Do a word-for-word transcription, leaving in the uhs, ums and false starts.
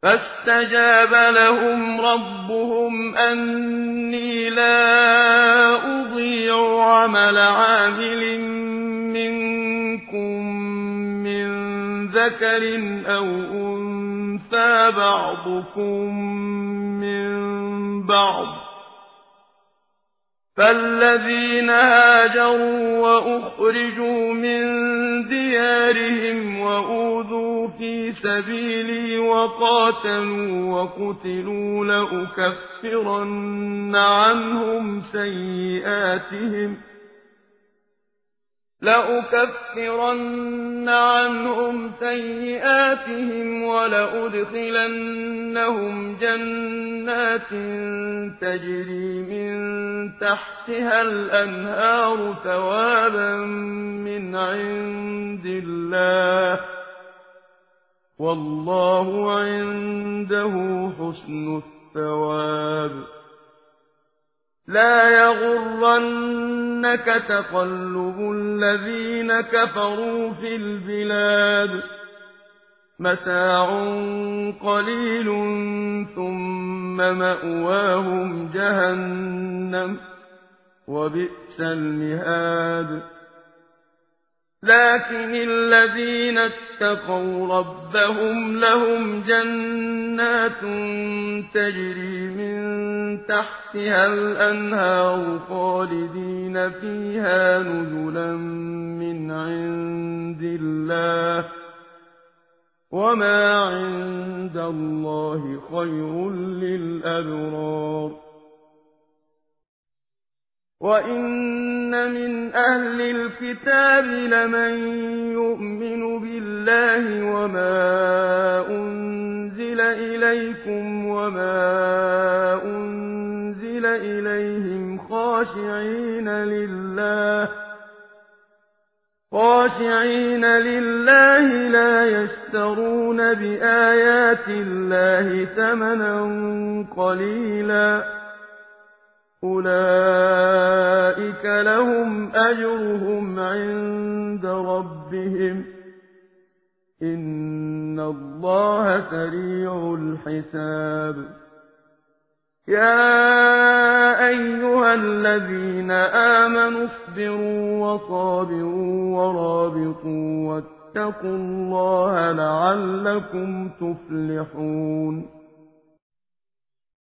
فاستجاب لهم ربهم أني لا أضيع عمل عامل منكم من ذكر أو أنثى بعضكم من بعض، فالذين هاجروا وأخرجوا من ديارهم وأوذوا في سبيلي وقاتلوا وقتلوا لأكفرن عنهم سيئاتهم لأكفرن عنهم سيئاتهم ولأدخلنهم جنات تجري من تحتها الأنهار ثوابا من عند الله، والله عنده حسن الثواب. لا يغرنك تقلب الذين كفروا في البلاد، متاع قليل ثم مأواهم جهنم وبئس المهاد. لكن الذين اتقوا ربهم لهم جنات تجري من تحتها الأنهار خالدين فيها نزلا من عند الله، وما عند الله خير للأبرار. وإن من أهل الكتاب لمن يؤمن بالله وما أنزل إليكم وما أنزل إليهم خاشعين لله خاشعين لله لا يشترون بآيات الله ثمنا قليلا، أولئك لهم أجرهم عند ربهم، إن الله سريع الحساب. يا أيها الذين آمنوا اصبروا وصابروا ورابطوا واتقوا الله لعلكم تفلحون.